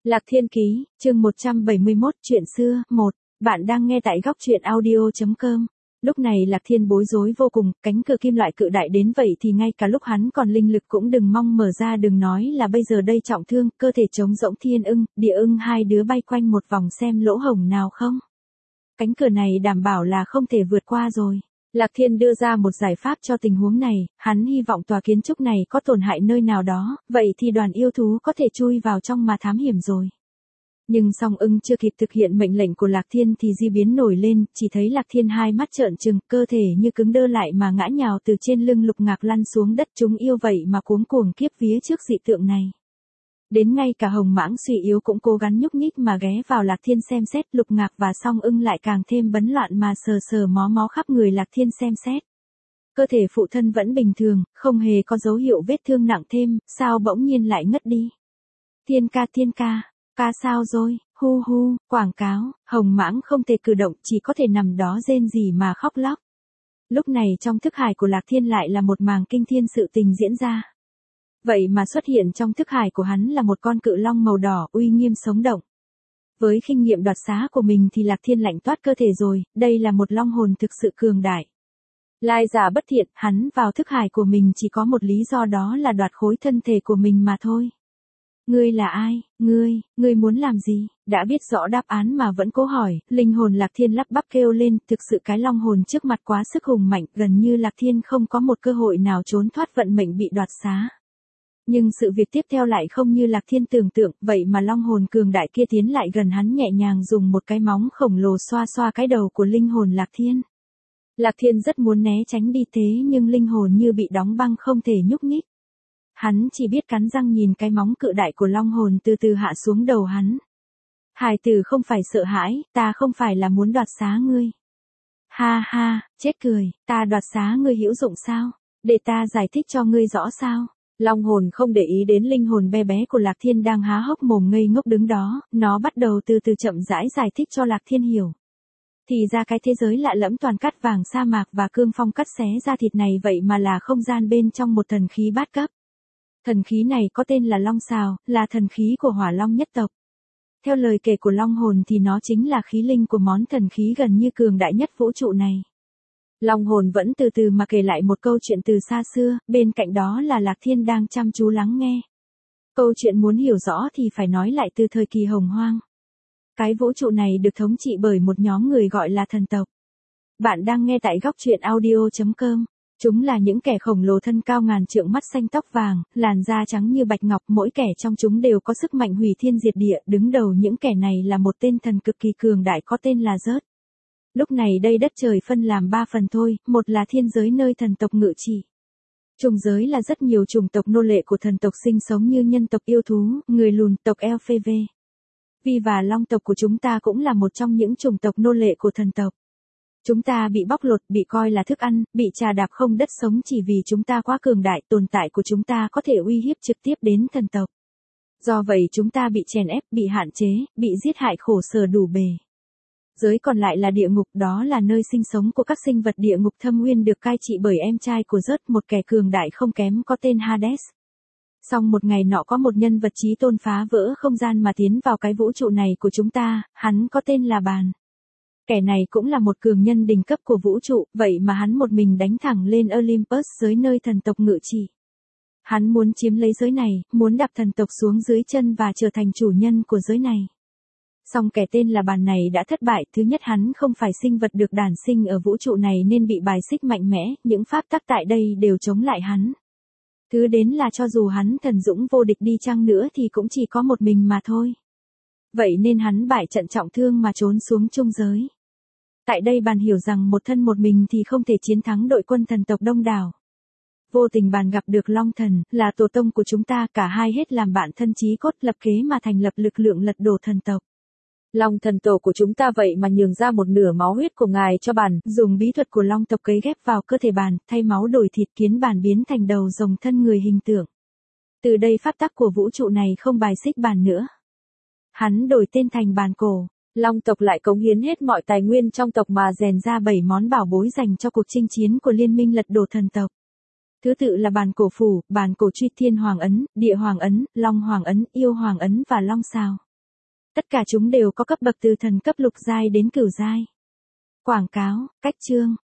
Lạc Thiên Ký, chương 171, chuyện xưa, 1. Bạn đang nghe tại góc truyện audio.com. Lúc này Lạc Thiên bối rối vô cùng, cánh cửa kim loại cự đại đến vậy thì ngay cả lúc hắn còn linh lực cũng đừng mong mở ra, đừng nói là bây giờ đây trọng thương, cơ thể trống rỗng. Thiên ưng, địa ưng hai đứa bay quanh một vòng xem lỗ hổng nào không. Cánh cửa này đảm bảo là không thể vượt qua rồi. Lạc Thiên đưa ra một giải pháp cho tình huống này, hắn hy vọng tòa kiến trúc này có tổn hại nơi nào đó, vậy thì đoàn yêu thú có thể chui vào trong mà thám hiểm rồi. Nhưng song ưng chưa kịp thực hiện mệnh lệnh của Lạc Thiên thì di biến nổi lên, chỉ thấy Lạc Thiên hai mắt trợn trừng, cơ thể như cứng đơ lại mà ngã nhào từ trên lưng Lục Ngạc lăn xuống đất. Chúng yêu vậy mà cuống cuồng kiếp vía trước dị tượng này. Đến ngay cả Hồng Mãng suy yếu cũng cố gắng nhúc nhích mà ghé vào Lạc Thiên xem xét. Lục Ngạc và song ưng lại càng thêm bấn loạn mà sờ sờ mó mó khắp người Lạc Thiên xem xét. Cơ thể phụ thân vẫn bình thường, không hề có dấu hiệu vết thương nặng thêm, sao bỗng nhiên lại ngất đi. Thiên ca, ca sao rồi, hu hu, quảng cáo. Hồng Mãng không thể cử động, chỉ có thể nằm đó rên rỉ mà khóc lóc. Lúc này trong thức hải của Lạc Thiên lại là một màn kinh thiên sự tình diễn ra. Vậy mà xuất hiện trong thức hải của hắn là một con cự long màu đỏ uy nghiêm sống động. Với kinh nghiệm đoạt xá của mình thì Lạc Thiên lạnh toát cơ thể rồi, đây là một long hồn thực sự cường đại. Lai giả bất thiện, hắn vào thức hải của mình chỉ có một lý do, đó là đoạt khối thân thể của mình mà thôi. Ngươi là ai, ngươi muốn làm gì? Đã biết rõ đáp án mà vẫn cố hỏi, linh hồn Lạc Thiên lắp bắp kêu lên, thực sự cái long hồn trước mặt quá sức hùng mạnh, gần như Lạc Thiên không có một cơ hội nào trốn thoát vận mệnh bị đoạt xá. Nhưng sự việc tiếp theo lại không như Lạc Thiên tưởng tượng, vậy mà long hồn cường đại kia tiến lại gần hắn, nhẹ nhàng dùng một cái móng khổng lồ xoa xoa cái đầu của linh hồn Lạc Thiên. Lạc Thiên rất muốn né tránh đi thế nhưng linh hồn như bị đóng băng không thể nhúc nhích. Hắn chỉ biết cắn răng nhìn cái móng cự đại của long hồn từ từ hạ xuống đầu hắn. Hài tử không phải sợ hãi, ta không phải là muốn đoạt xá ngươi. Ha ha, chết cười, ta đoạt xá ngươi hữu dụng sao? Để ta giải thích cho ngươi rõ sao? Long hồn không để ý đến linh hồn bé bé của Lạc Thiên đang há hốc mồm ngây ngốc đứng đó, nó bắt đầu từ từ chậm rãi giải thích cho Lạc Thiên hiểu. Thì ra cái thế giới lạ lẫm toàn cát vàng sa mạc và cương phong cắt xé ra thịt này vậy mà là không gian bên trong một thần khí bát cấp. Thần khí này có tên là Long Sào, là thần khí của Hỏa Long nhất tộc. Theo lời kể của long hồn thì nó chính là khí linh của món thần khí gần như cường đại nhất vũ trụ này. Long hồn vẫn từ từ mà kể lại một câu chuyện từ xa xưa, bên cạnh đó là Lạc Thiên đang chăm chú lắng nghe. Câu chuyện muốn hiểu rõ thì phải nói lại từ thời kỳ Hồng Hoang. Cái vũ trụ này được thống trị bởi một nhóm người gọi là thần tộc. Bạn đang nghe tại góc truyện audio.com. Chúng là những kẻ khổng lồ thân cao ngàn trượng, mắt xanh tóc vàng, làn da trắng như bạch ngọc, mỗi kẻ trong chúng đều có sức mạnh hủy thiên diệt địa, đứng đầu những kẻ này là một tên thần cực kỳ cường đại có tên là Rớt. Lúc này đây đất trời phân làm 3 phần thôi, một là thiên giới nơi thần tộc ngự trị. Trùng giới là rất nhiều chủng tộc nô lệ của thần tộc sinh sống như nhân tộc, yêu thú, người lùn, tộc LPV. Vi và long tộc của chúng ta cũng là một trong những chủng tộc nô lệ của thần tộc. Chúng ta bị bóc lột, bị coi là thức ăn, bị trà đạp không đất sống chỉ vì chúng ta quá cường đại, tồn tại của chúng ta có thể uy hiếp trực tiếp đến thần tộc. Do vậy chúng ta bị chèn ép, bị hạn chế, bị giết hại khổ sở đủ bề. Giới còn lại là địa ngục, đó là nơi sinh sống của các sinh vật địa ngục thâm uyên được cai trị bởi em trai của Rớt, một kẻ cường đại không kém có tên Hades. Song một ngày nọ có một nhân vật chí tôn phá vỡ không gian mà tiến vào cái vũ trụ này của chúng ta, hắn có tên là Bàn. Kẻ này cũng là một cường nhân đỉnh cấp của vũ trụ, vậy mà hắn một mình đánh thẳng lên Olympus, giới nơi thần tộc ngự trị. Hắn muốn chiếm lấy giới này, muốn đạp thần tộc xuống dưới chân và trở thành chủ nhân của giới này. Song kẻ tên là Bàn này đã thất bại, thứ nhất hắn không phải sinh vật được đản sinh ở vũ trụ này nên bị bài xích mạnh mẽ, những pháp tắc tại đây đều chống lại hắn. Thứ đến là cho dù hắn thần dũng vô địch đi chăng nữa thì cũng chỉ có một mình mà thôi. Vậy nên hắn bại trận trọng thương mà trốn xuống trung giới. Tại đây Bàn hiểu rằng một thân một mình thì không thể chiến thắng đội quân thần tộc đông đảo. Vô tình Bàn gặp được Long Thần, là tổ tông của chúng ta, cả hai hết làm bạn thân chí cốt, lập kế mà thành lập lực lượng lật đổ thần tộc. Long Thần tổ của chúng ta vậy mà nhường ra một nửa máu huyết của ngài cho Bàn, dùng bí thuật của Long tộc cấy ghép vào cơ thể Bàn, thay máu đổi thịt, khiến Bàn biến thành đầu rồng thân người hình tượng. Từ đây pháp tắc của vũ trụ này không bài xích Bàn nữa. Hắn đổi tên thành Bàn Cổ. Long tộc lại cống hiến hết mọi tài nguyên trong tộc mà rèn ra 7 món bảo bối dành cho cuộc chinh chiến của liên minh lật đổ thần tộc. Thứ tự là Bàn Cổ Phủ, Bàn Cổ Truy, Thiên Hoàng Ấn, Địa Hoàng Ấn, Long Hoàng Ấn, Yêu Hoàng Ấn và Long Sào. Tất cả chúng đều có cấp bậc từ thần cấp lục giai đến cửu giai. Quảng cáo, cách chương.